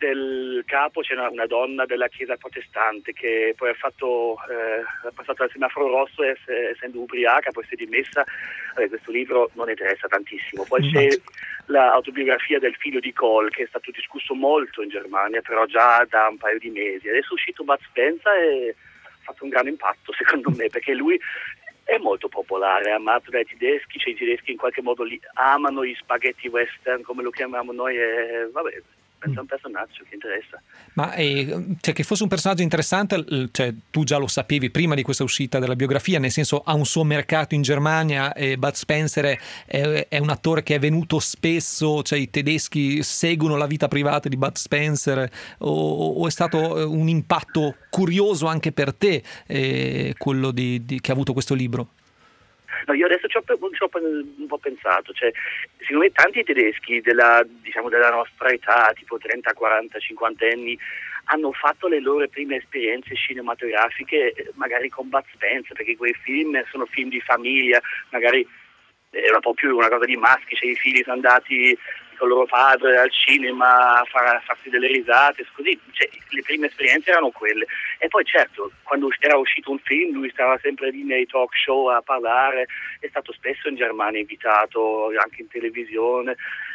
del capo, c'è una, una donna della chiesa protestante che poi ha fatto eh, ha passato al semaforo rosso ess- essendo ubriaca, poi si è dimessa. Vabbè, questo libro non interessa tantissimo. Poi c'è l'autobiografia del figlio di Cole, che è stato discusso molto in Germania, però già da un paio di mesi. Adesso è uscito Bud Spencer e ha fatto un grande impatto secondo me, perché lui è molto popolare, è amato dai tedeschi, cioè i tedeschi in qualche modo li amano, gli spaghetti western come lo chiamiamo noi, e vabbè, penso a un personaggio che interessa. Ma eh, cioè, che fosse un personaggio interessante, cioè, tu già lo sapevi prima di questa uscita della biografia, nel senso ha un suo mercato in Germania e Bud Spencer è, è, è un attore che è venuto spesso, cioè i tedeschi seguono la vita privata di Bud Spencer, o, o è stato un impatto curioso anche per te eh, quello di, di, che ha avuto questo libro? No, io adesso ci ho, ci ho un po' pensato, cioè, secondo me tanti tedeschi della, diciamo, della nostra età, tipo trenta, quaranta, cinquanta anni, hanno fatto le loro prime esperienze cinematografiche magari con Bud Spencer, perché quei film sono film di famiglia, magari era un po' più una cosa di maschi, cioè i figli sono andati con loro padre al cinema a, far, a farsi delle risate, così, cioè, le prime esperienze erano quelle. E poi certo, quando era uscito un film lui stava sempre lì nei talk show a parlare, è stato spesso in Germania invitato, anche in televisione,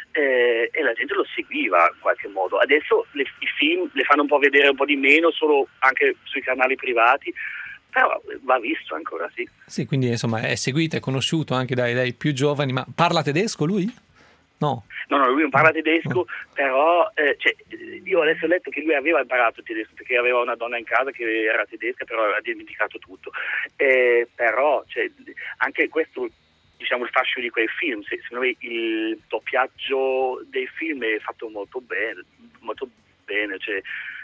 eh, e la gente lo seguiva in qualche modo. Adesso le, i film le fanno un po' vedere un po' di meno, solo anche sui canali privati, però va visto ancora, sì. Sì, quindi insomma è seguito, è conosciuto anche dai, dai più giovani, ma parla tedesco lui? No. No, no, lui non parla tedesco, no. Però eh, cioè, io adesso ho letto che lui aveva imparato tedesco perché aveva una donna in casa che era tedesca, però ha dimenticato tutto. Eh, però cioè, anche questo, diciamo, il fascio di quei film, se, secondo me il doppiaggio dei film è fatto molto bene, molto bene, cioè,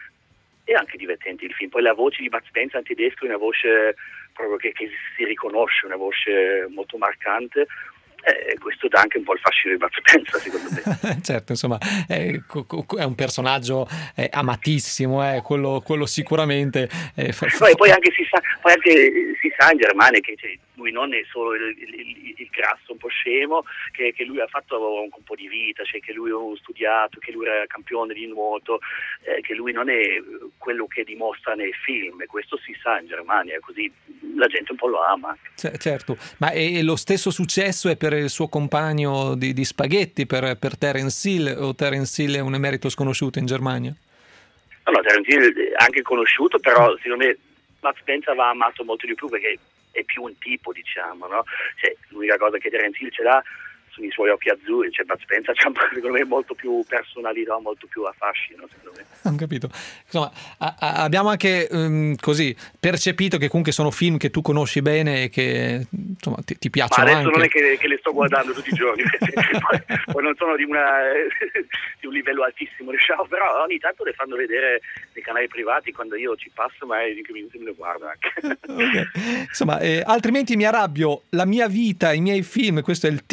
è anche divertente il film. Poi la voce di Bud Spencer in tedesco è una voce proprio che, che si riconosce, una voce molto marcante. Eh, questo dà anche un po' il fascino di Bud Spencer, secondo me. Certo, insomma, è, è un personaggio è amatissimo, eh, quello, quello sicuramente. Eh, fa, fa... Poi, poi, anche si sa, poi anche si sa in Germania che cioè, lui non è solo il, il, il grasso un po' scemo, che, che lui ha fatto un, un po' di vita, cioè che lui ha studiato, che lui era campione di nuoto, eh, che lui non è quello che dimostra nei film, e questo si sa in Germania, così la gente un po' lo ama. C- certo, ma è, lo stesso successo è per il suo compagno di, di spaghetti, per, per Terence Hill, o Terence Hill è un emerito sconosciuto in Germania? No, no, Terence Hill è anche conosciuto, però secondo me Bud Spencer va amato molto di più perché è più un tipo, diciamo, no? Cioè, l'unica cosa che Terence Hill ce l'ha sono i suoi occhi azzurri, cioè Bud Spencer c'ha secondo me molto più personalità, molto più affascino, secondo me. Ho capito. Insomma, a, a, abbiamo anche um, così percepito che comunque sono film che tu conosci bene e che insomma ti, ti piacciono. Ma adesso anche. Non è che, che le sto guardando tutti i giorni, poi, poi non sono di, una, di un livello altissimo, diciamo, però ogni tanto le fanno vedere nei canali privati, quando io ci passo magari cinque minuti me le guardo anche. Okay. Insomma, eh, altrimenti mi arrabbio, la mia vita, i miei film, questo è il titolo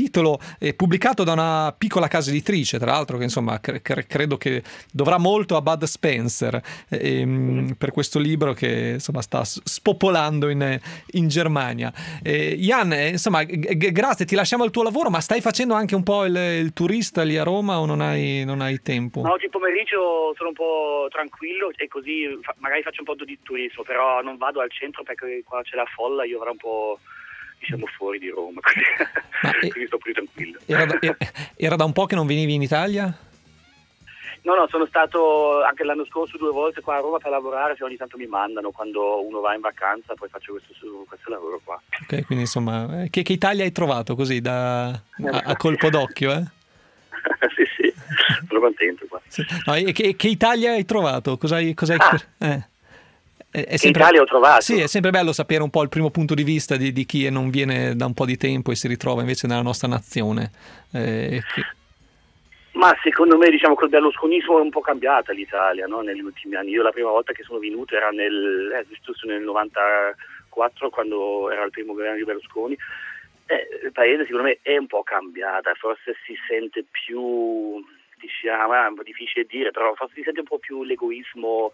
eh, pubblicato da una piccola casa editrice, tra l'altro, che insomma cre- cre- credo che dovrà molto a Bud Spencer eh, mm. per questo libro che insomma sta spopolando in, in Germania. eh, Jan, eh, insomma g- g- grazie, ti lasciamo al tuo lavoro, ma stai facendo anche un po' il, il turista lì a Roma o non hai, non hai tempo? No, oggi pomeriggio sono un po' tranquillo e così fa- magari faccio un po' di turismo, però non vado al centro perché qua c'è la folla, io avrò un po', diciamo, fuori di Roma, così, così sto più tranquillo. Era da, era da un po' che non venivi in Italia? No, no, sono stato anche l'anno scorso due volte qua a Roma per lavorare, cioè ogni tanto mi mandano quando uno va in vacanza, poi faccio questo, questo lavoro qua. Ok, quindi insomma, che, che Italia hai trovato così da, a, a colpo d'occhio, eh? Sì, sì, sono contento qua. Sì. No, e che, che Italia hai trovato? Cos'hai, cos'hai... Ah. Eh. È, è che sempre... Italia ho trovato? Sì, è sempre bello sapere un po' il primo punto di vista di, di chi non viene da un po' di tempo e si ritrova invece nella nostra nazione. Eh, che... Ma secondo me, diciamo, col berlusconismo è un po' cambiata l'Italia, no? Negli ultimi anni. Io la prima volta che sono venuto era nel, eh, nel novantaquattro, quando era il primo governo di Berlusconi. Eh, il paese secondo me è un po' cambiata, forse si sente più, diciamo, è un po' difficile dire, però forse si sente un po' più l'egoismo.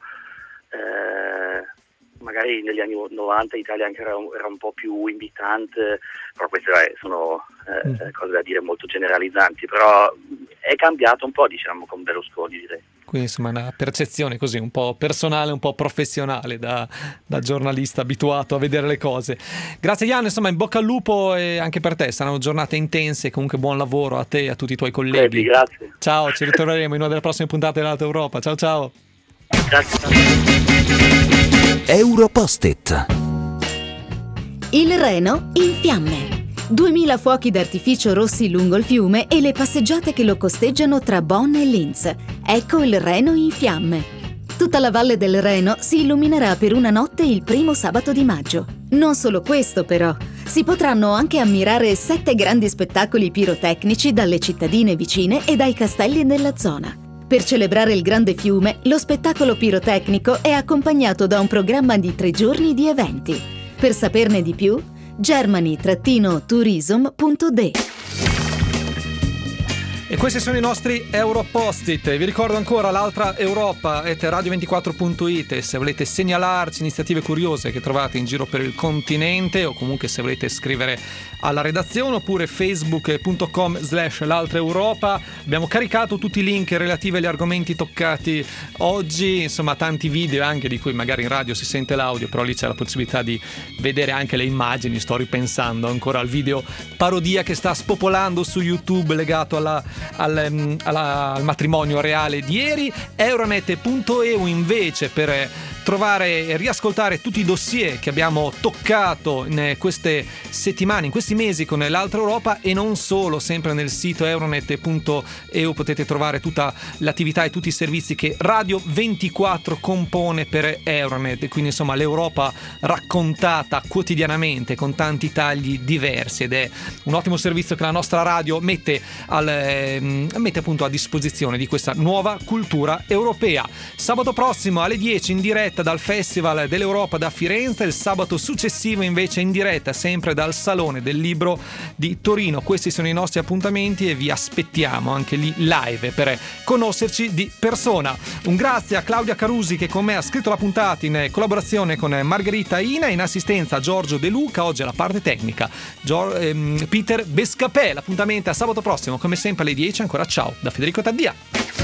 Eh, magari negli anni novanta l'Italia anche era un, era un po' più invitante, però queste eh, sono eh, mm. cose da dire molto generalizzanti, però è cambiato un po', diciamo, con Berlusconi, direi. Quindi insomma una percezione così un po' personale, un po' professionale da, da giornalista abituato a vedere le cose. Grazie Jan, insomma in bocca al lupo e anche per te, saranno giornate intense, comunque buon lavoro a te e a tutti i tuoi colleghi. Eh, grazie. Ciao, ci ritroveremo in una delle prossime puntate dell'Alta Europa. Ciao ciao. Grazie. Europost-it. Il Reno in fiamme. duemila fuochi d'artificio rossi lungo il fiume e le passeggiate che lo costeggiano tra Bonn e Linz. Ecco il Reno in fiamme. Tutta la valle del Reno si illuminerà per una notte il primo sabato di maggio. Non solo questo però, si potranno anche ammirare sette grandi spettacoli pirotecnici dalle cittadine vicine e dai castelli della zona. Per celebrare il grande fiume, lo spettacolo pirotecnico è accompagnato da un programma di tre giorni di eventi. Per saperne di più, germany tourism punto d. E questi sono i nostri Europost-it. Vi ricordo ancora l'Altra Europa at radio ventiquattro punto it, se volete segnalarci iniziative curiose che trovate in giro per il continente, o comunque se volete scrivere alla redazione, oppure facebook punto com slash l'Altra Europa. Abbiamo caricato tutti i link relativi agli argomenti toccati oggi, insomma tanti video anche di cui magari in radio si sente l'audio, però lì c'è la possibilità di vedere anche le immagini. Sto ripensando ancora al video parodia che sta spopolando su YouTube legato alla Al, alla, al matrimonio reale di ieri. Euronet punto e u invece per trovare e riascoltare tutti i dossier che abbiamo toccato in queste settimane, in questi mesi con l'Altra Europa, e non solo. Sempre nel sito euronet punto e u potete trovare tutta l'attività e tutti i servizi che Radio ventiquattro compone per Euronet, quindi insomma l'Europa raccontata quotidianamente con tanti tagli diversi, ed è un ottimo servizio che la nostra radio mette al mette appunto a disposizione di questa nuova cultura europea. Sabato prossimo alle dieci in diretta dal Festival dell'Europa da Firenze, il sabato successivo invece in diretta sempre dal Salone del Libro di Torino. Questi sono i nostri appuntamenti e vi aspettiamo anche lì live per conoscerci di persona. Un grazie a Claudia Carusi che con me ha scritto la puntata in collaborazione con Margherita Ina, in assistenza a Giorgio De Luca, oggi alla parte tecnica Gior- ehm, Peter Bescapè. L'appuntamento è a sabato prossimo come sempre alle dieci. Ancora ciao da Federico Taddia.